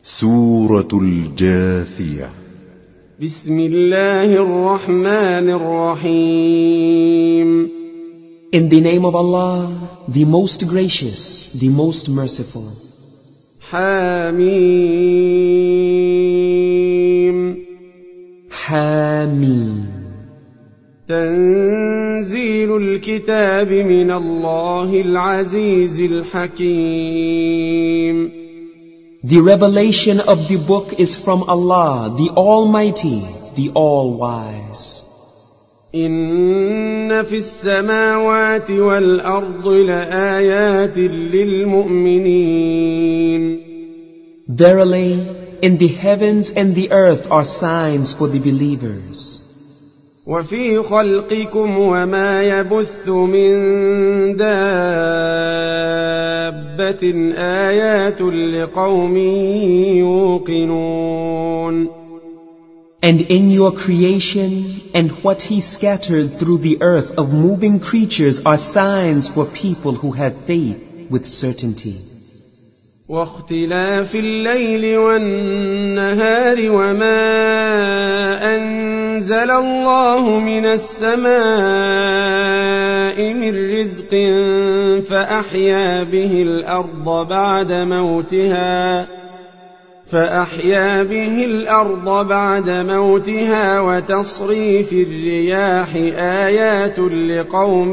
سورة الجاثية. بسم الله الرحمن الرحيم. In the name of Allah, the most gracious, the most merciful. حميم. حميم. تنزيل الكتاب من الله العزيز الحكيم. The revelation of the book is from Allah, the Almighty, the All-Wise. إن في السماوات والأرض لآيات للمؤمنين. Verily, in the heavens and the earth are signs for the believers. وفي خلقكم وما يبث من دابة آيات لقوم يوقنون. And in your creation and what He scattered through the earth of moving creatures are signs for people who have faith with certainty. واختلاف الليل والنهار وما أنزل الله من السماء من رزق فأحيا به الأرض بعد موتها وتصريف الرياح آيات لقوم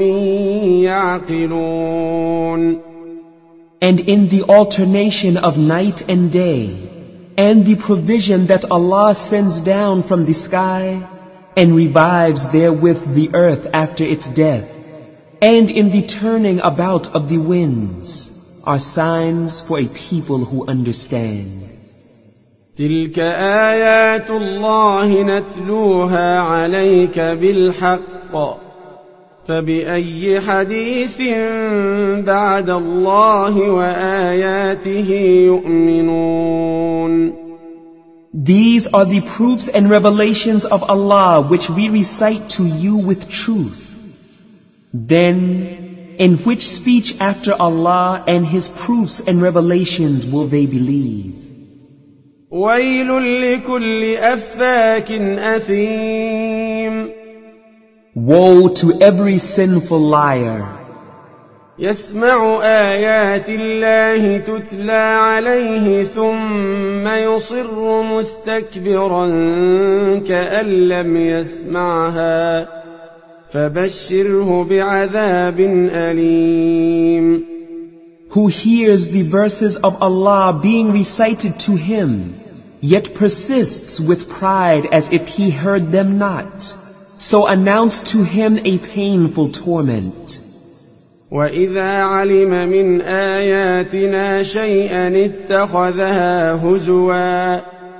يعقلون. And in the alternation of night and day, and the provision that Allah sends down from the sky, and revives therewith the earth after its death, and in the turning about of the winds, are signs for a people who understand. تلك آيات الله نتلوها عليك بالحق فبأي حديث بعد الله وآياته يؤمنون. These are the proofs and revelations of Allah which we recite to you with truth. Then, in which speech after Allah and His proofs and revelations will they believe? ويل لكل أفاك أثيم. Woe to every sinful liar. يسمع آيات الله تتلى عليه ثم يصر مستكبرا كأن لم يسمعها فبشره بعذاب أليم. Who hears the verses of Allah being recited to him, yet persists with pride as if he heard them not. So announce to him a painful torment. وَإِذَا عَلِمَ مِنْ آيَاتِنَا شَيْئًا اتَّخَذَهَا هُزُوًا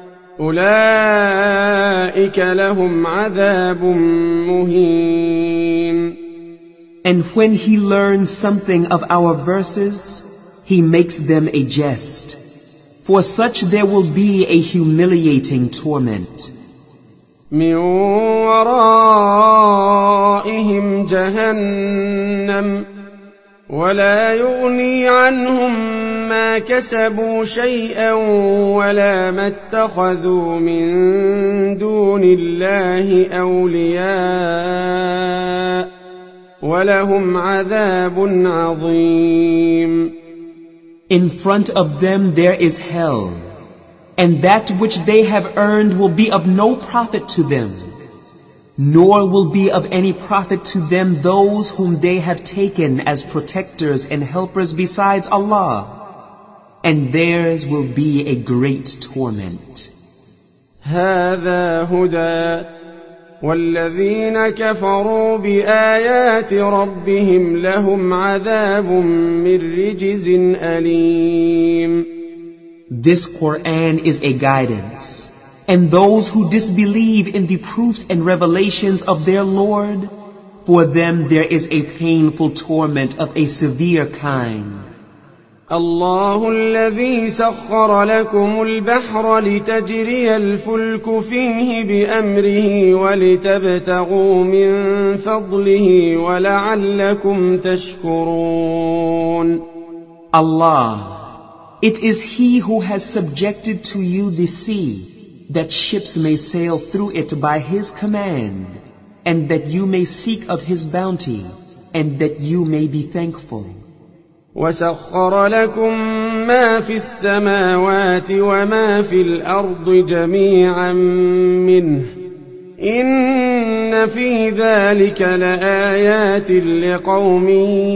أُولَئِكَ لَهُمْ عَذَابٌ مُهِينٌ. And when he learns something of our verses, he makes them a jest. For such there will be a humiliating torment. من ورائهم جهنم ولا يغني عنهم ما كسبوا شيئا ولا ما اتخذوا من دون الله أولياء ولهم عذاب عظيم. In front of them there is hell, and that which they have earned will be of no profit to them, nor will be of any profit to them those whom they have taken as protectors and helpers besides Allah, and theirs will be a great torment. هذا هدى والذين كفروا بآيات ربهم لهم عذاب من رجز أليم. This Quran is a guidance, and those who disbelieve in the proofs and revelations of their Lord, for them there is a painful torment of a severe kind. الله الذي سخر لكم البحر لتجري الفلك فيه بأمره ولتبتغوا من فضله ولعلكم تشكرون. Allah It is He who has subjected to you the sea, that ships may sail through it by His command, and that you may seek of His bounty, and that you may be thankful. وسخر لكم ما في السماوات وما في الأرض جميعا منه إن في ذلك لآيات لقوم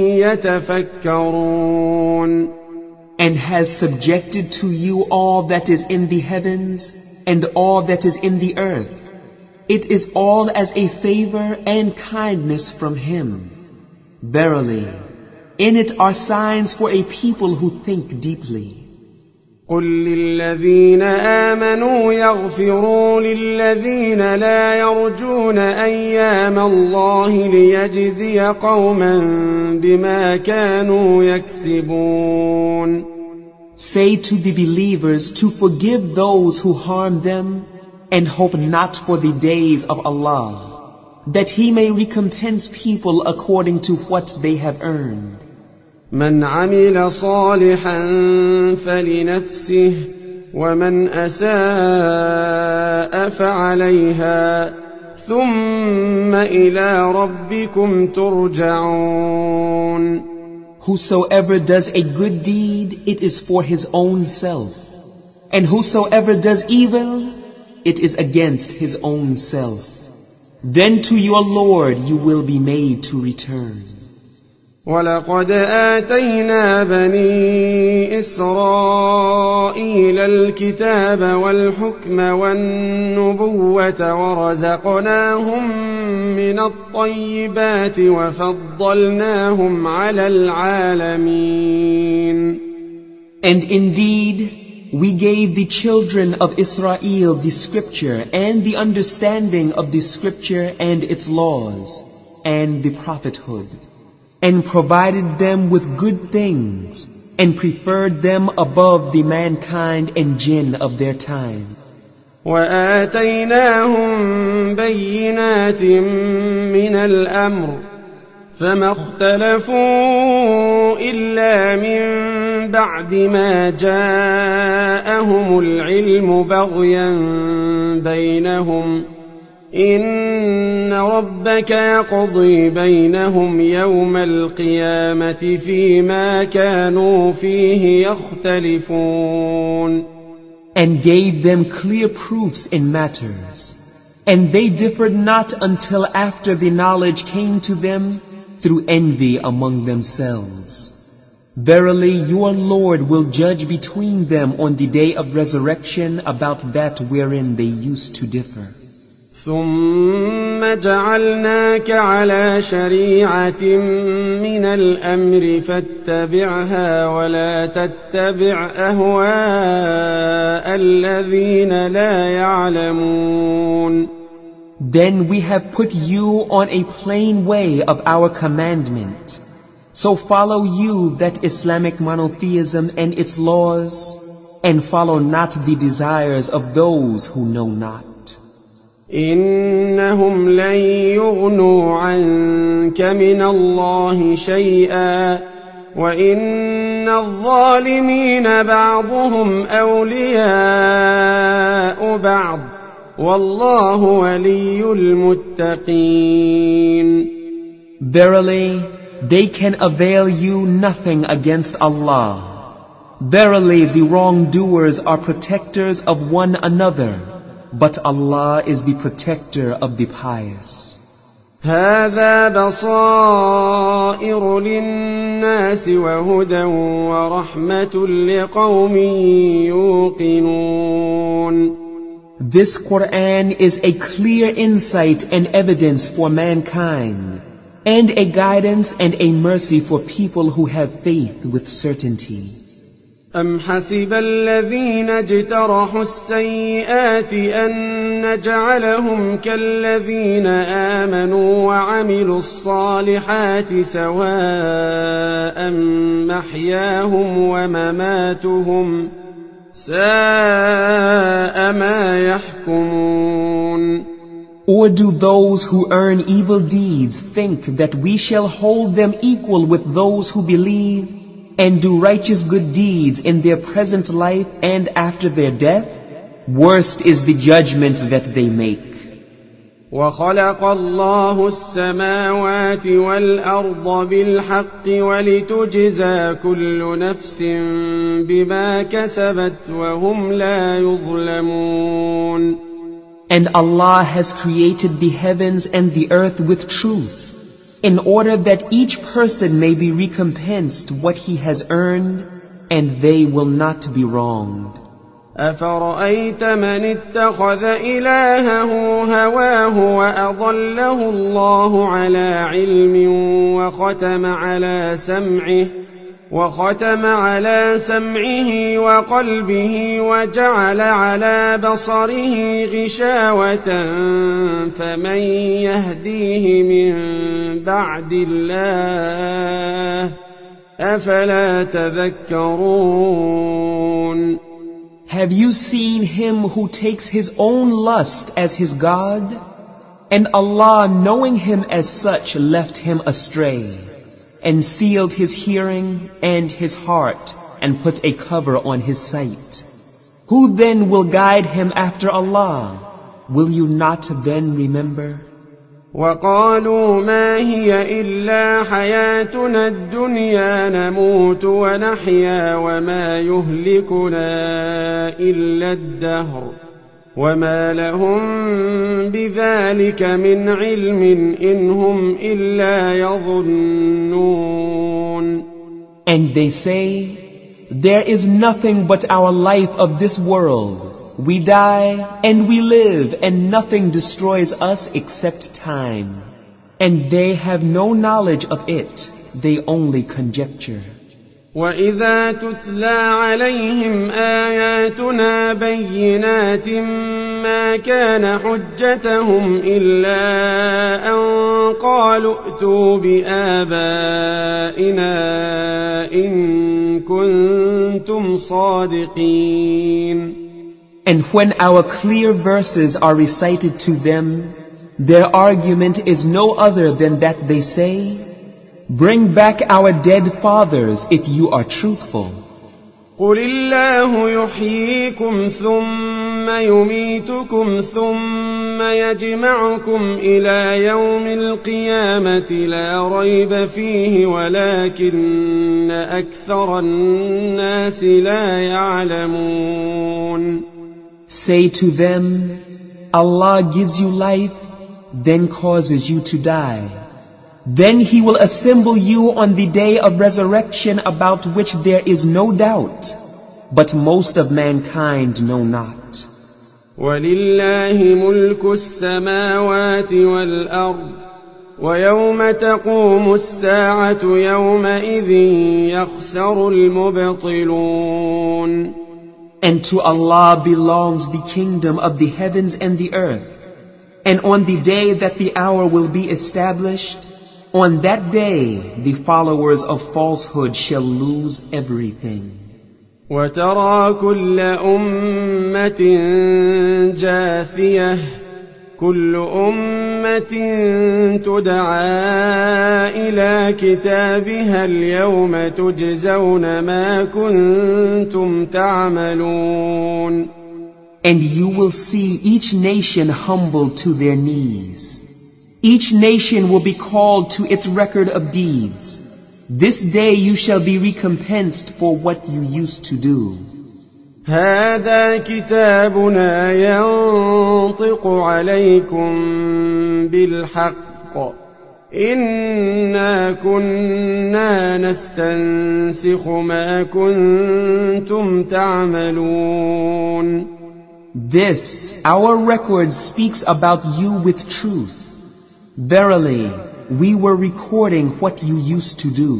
يتفكرون. And has subjected to you all that is in the heavens and all that is in the earth. It is all as a favor and kindness from Him. Verily, in it are signs for a people who think deeply. قل للذين آمنوا يغفروا للذين لا يرجون أيام الله ليجزي قوما بما كانوا يكسبون. Say to the believers to forgive those who harm them and hope not for the days of Allah, that He may recompense people according to what they have earned. من عمل صالحا فلنفسه ومن أساء فعليها ثم إلى ربكم ترجعون. Whosoever does a good deed, it is for his own self. And whosoever does evil, it is against his own self. Then to your Lord you will be made to return. ولقد آتينا بني إسرائيل الكتاب والحكم والنبوة ورزقناهم من الطيبات وفضلناهم على العالمين. And indeed, we gave the children of Israel the scripture and the understanding of the scripture and its laws and the prophethood, and provided them with good things, and preferred them above the mankind and jinn of their time. وآتيناهم بينات من الأمر فما اختلفوا إلا من بعد ما جاءهم العلم بغيا بينهم إن ربك يقضي بينهم يوم القيامة فيما كانوا فيه يختلفون. And gave them clear proofs in matters, and they differed not until after the knowledge came to them through envy among themselves. Verily your Lord will judge between them on the day of resurrection about that wherein they used to differ. ثم جعلناك على شريعة من الأمر فاتبعها ولا تتبع أهواء الذين لا يعلمون. Then we have put you on a plain way of our commandment. So follow you that Islamic monotheism and its laws, and follow not the desires of those who know not. إنهم لن يغنوا عنك من الله شيئا وإن الظالمين بعضهم أولياء بعض والله ولي المتقين. Verily, they can avail you nothing against Allah. Verily, the wrongdoers are protectors of one another, but Allah is the protector of the pious. هذا بصائر للناس وهدى ورحمة لقوم يوقنون. This Quran is a clear insight and evidence for mankind, and a guidance and a mercy for people who have faith with certainty. أم حسب الذين اجترحوا السيئات أن نجعلهم كالذين آمنوا وعملوا الصالحات سواء محياهم ومماتهم ساء ما يحكمون. Or do those who earn evil deeds think that we shall hold them equal with those who believe, and do righteous good deeds in their present life and after their death, worst is the judgment that they make. وخلق الله السماوات والأرض بالحق ولتجزى كل نفس بما كسبت وهم لا يظلمون. And Allah has created the heavens and the earth with truth, in order that each person may be recompensed what he has earned, and they will not be wronged. أفرأيت من اتخذ إلهه هواه وأضله الله على علم وختم على سمعه وقلبه وجعل على بصره غشاوة فمن يهديه من بعد الله أفلا تذكرون. Have you seen him who takes his own lust as his God? And Allah, knowing him as such, left him astray, and sealed his hearing and his heart, and put a cover on his sight. Who then will guide him after Allah? Will you not then remember? وقالوا ما هي إلا حياتنا الدنيا نموت ونحيا وما يهلكنا إلا الدهر وما لهم بذلك من علم إن هم إلا يظنون. And they say, there is nothing but our life of this world. We die and we live, and nothing destroys us except time. And they have no knowledge of it, they only conjecture. وَإِذَا تُتْلَى عَلَيْهِمْ آيَاتُنَا بَيِّنَاتٍ مَا كَانَ حُجَّتَهُمْ إِلَّا أَن قَالُوا ائْتُوا بِآبَائِنَا إِن كُنتُمْ صَادِقِينَ. And when our clear verses are recited to them, their argument is no other than that they say, bring back our dead fathers if you are truthful. قُلِ اللَّهُ يُحْيِيكُمْ ثُمَّ يُمِيتُكُمْ ثُمَّ يَجْمَعُكُمْ إِلَى يَوْمِ الْقِيَامَةِ لَا رَيْبَ فِيهِ وَلَكِنَّ أَكْثَرَ النَّاسِ لَا يَعْلَمُونَ. Say to them, Allah gives you life, then causes you to die. Then He will assemble you on the day of resurrection about which there is no doubt, but most of mankind know not. وَلِلَّهِ مُلْكُ السَّمَاوَاتِ وَالْأَرْضِ وَيَوْمَ تَقُومُ السَّاعَةُ يَوْمَئِذٍ يَخْسَرُ الْمُبْطِلُونَ. And to Allah belongs the kingdom of the heavens and the earth. And on the day that the hour will be established, on that day the followers of falsehood shall lose everything. وَتَرَى كُلَّ أُمَّةٍ جَاثِيَةً كُلُّ أُمَّةٍ تُدْعَىٰ إِلَى كِتَابِهَا الْيَوْمَ تُجْزَوْنَ مَا كُنتُمْ تَعْمَلُونَ. And you will see each nation humbled to their knees. Each nation will be called to its record of deeds. This day you shall be recompensed for what you used to do. هذا كتابنا ينطق عليكم بالحق إنا كنا نستنسخ ما كنتم تعملون. This, our record, speaks about you with truth. Verily, we were recording what you used to do.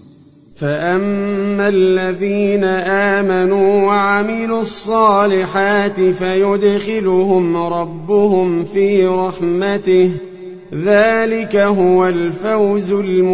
فأما الذين آمنوا وعملوا الصالحات فيدخلهم ربهم في رحمته ذلك هو الفوز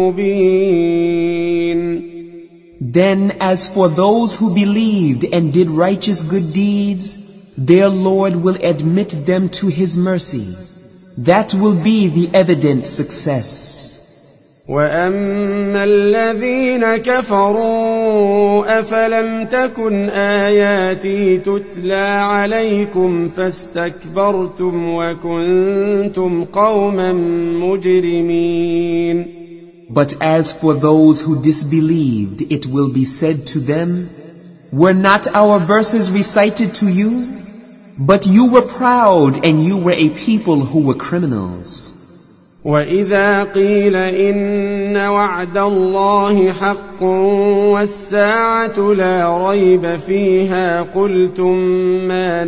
المبين. Then as for those who believed and did righteous good deeds, their Lord will admit them to His mercy. That will be the evident success. وأما الذين كفروا أفلم تكن آياتي تتلى عليكم فاستكبرتم وكنتم قوما مجرمين. But as for those who disbelieved, it will be said to them, were not our verses recited to you? But you were proud and you were a people who were criminals. وَإِذَا قِيلَ إِنَّ وَعْدَ اللَّهِ حَقٌّ وَالسَّاعَةُ لَا رَيْبَ فِيهَا قُلْتُم مَّا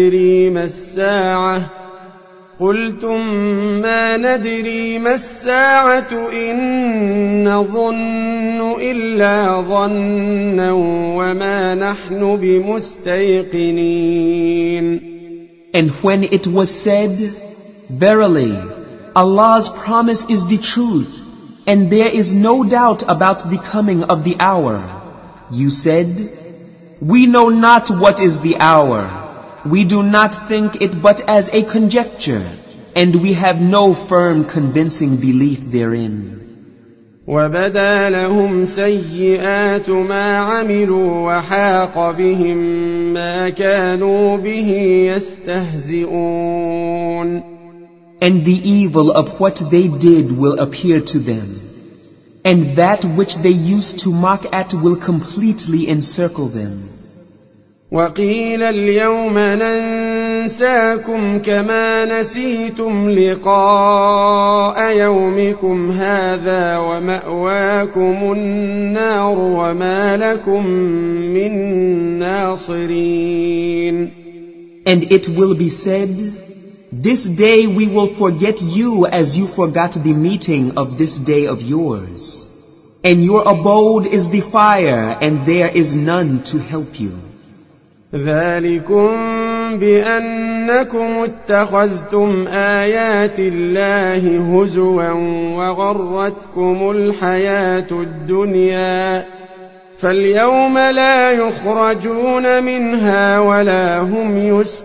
نَدْرِي مَا السَّاعَةُ إِن نَّظُنُّ إِلَّا ظَنًّا وَمَا نَحْنُ بِمُسْتَيْقِنِينَ. And when it was said, verily, Allah's promise is the truth, and there is no doubt about the coming of the hour, you said, we know not what is the hour. We do not think it but as a conjecture, and we have no firm convincing belief therein. وَبَدَا لَهُمْ سَيِّئَاتُ مَا عَمِلُوا وَحَاقَ بِهِم مَّا كَانُوا بِهِ يَسْتَهْزِئُونَ. And the evil of what they did will appear to them, and that which they used to mock at will completely encircle them. وَقِيلَ الْيَوْمَ نَنسَاكُمْ كَمَا نَسِيتُمْ لِقَاءَ يَوْمِكُمْ هَٰذَا وَمَأْوَاكُمُ النَّارُ وَمَا لَكُمْ مِن نَّاصِرِينَ. And it will be said, this day we will forget you as you forgot the meeting of this day of yours. And your abode is the fire, and there is none to help you. ذَلِكُمْ بِأَنَّكُمُ اتَّخَذْتُمْ آيَاتِ اللَّهِ هُزُوًا وَغَرَّتْكُمُ الْحَيَاةُ الدُّنْيَا فَالْيَوْمَ لَا يُخْرَجُونَ مِنْهَا وَلَا هُمْ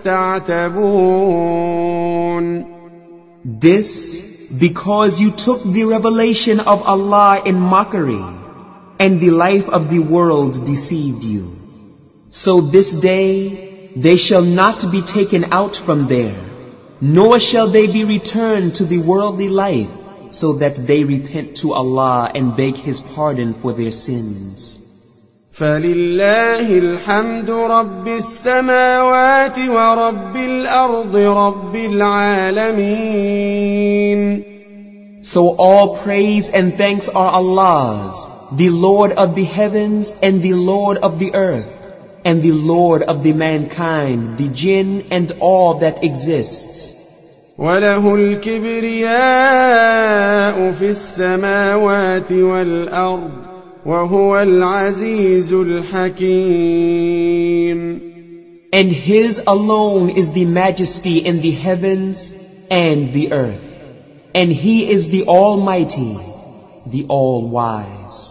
يُسْتَعْتَبُونَ. This because you took the revelation of Allah in mockery, and the life of the world deceived you. So this day they shall not be taken out from there, nor shall they be returned to the worldly life, so that they repent to Allah and beg His pardon for their sins. فَلِلَّهِ الْحَمْدُ رَبِّ السَّمَاوَاتِ وَرَبِّ الْأَرْضِ رَبِّ الْعَالَمِينَ. So all praise and thanks are Allah's, the Lord of the heavens and the Lord of the earth, and the Lord of the mankind, the jinn and all that exists. وَلَهُ الْكِبْرِيَاءُ فِي السَّمَاوَاتِ وَالْأَرْضِ وَهُوَ الْعَزِيزُ الْحَكِيمُ. And His alone is the majesty in the heavens and the earth, and He is the Almighty, the All-Wise.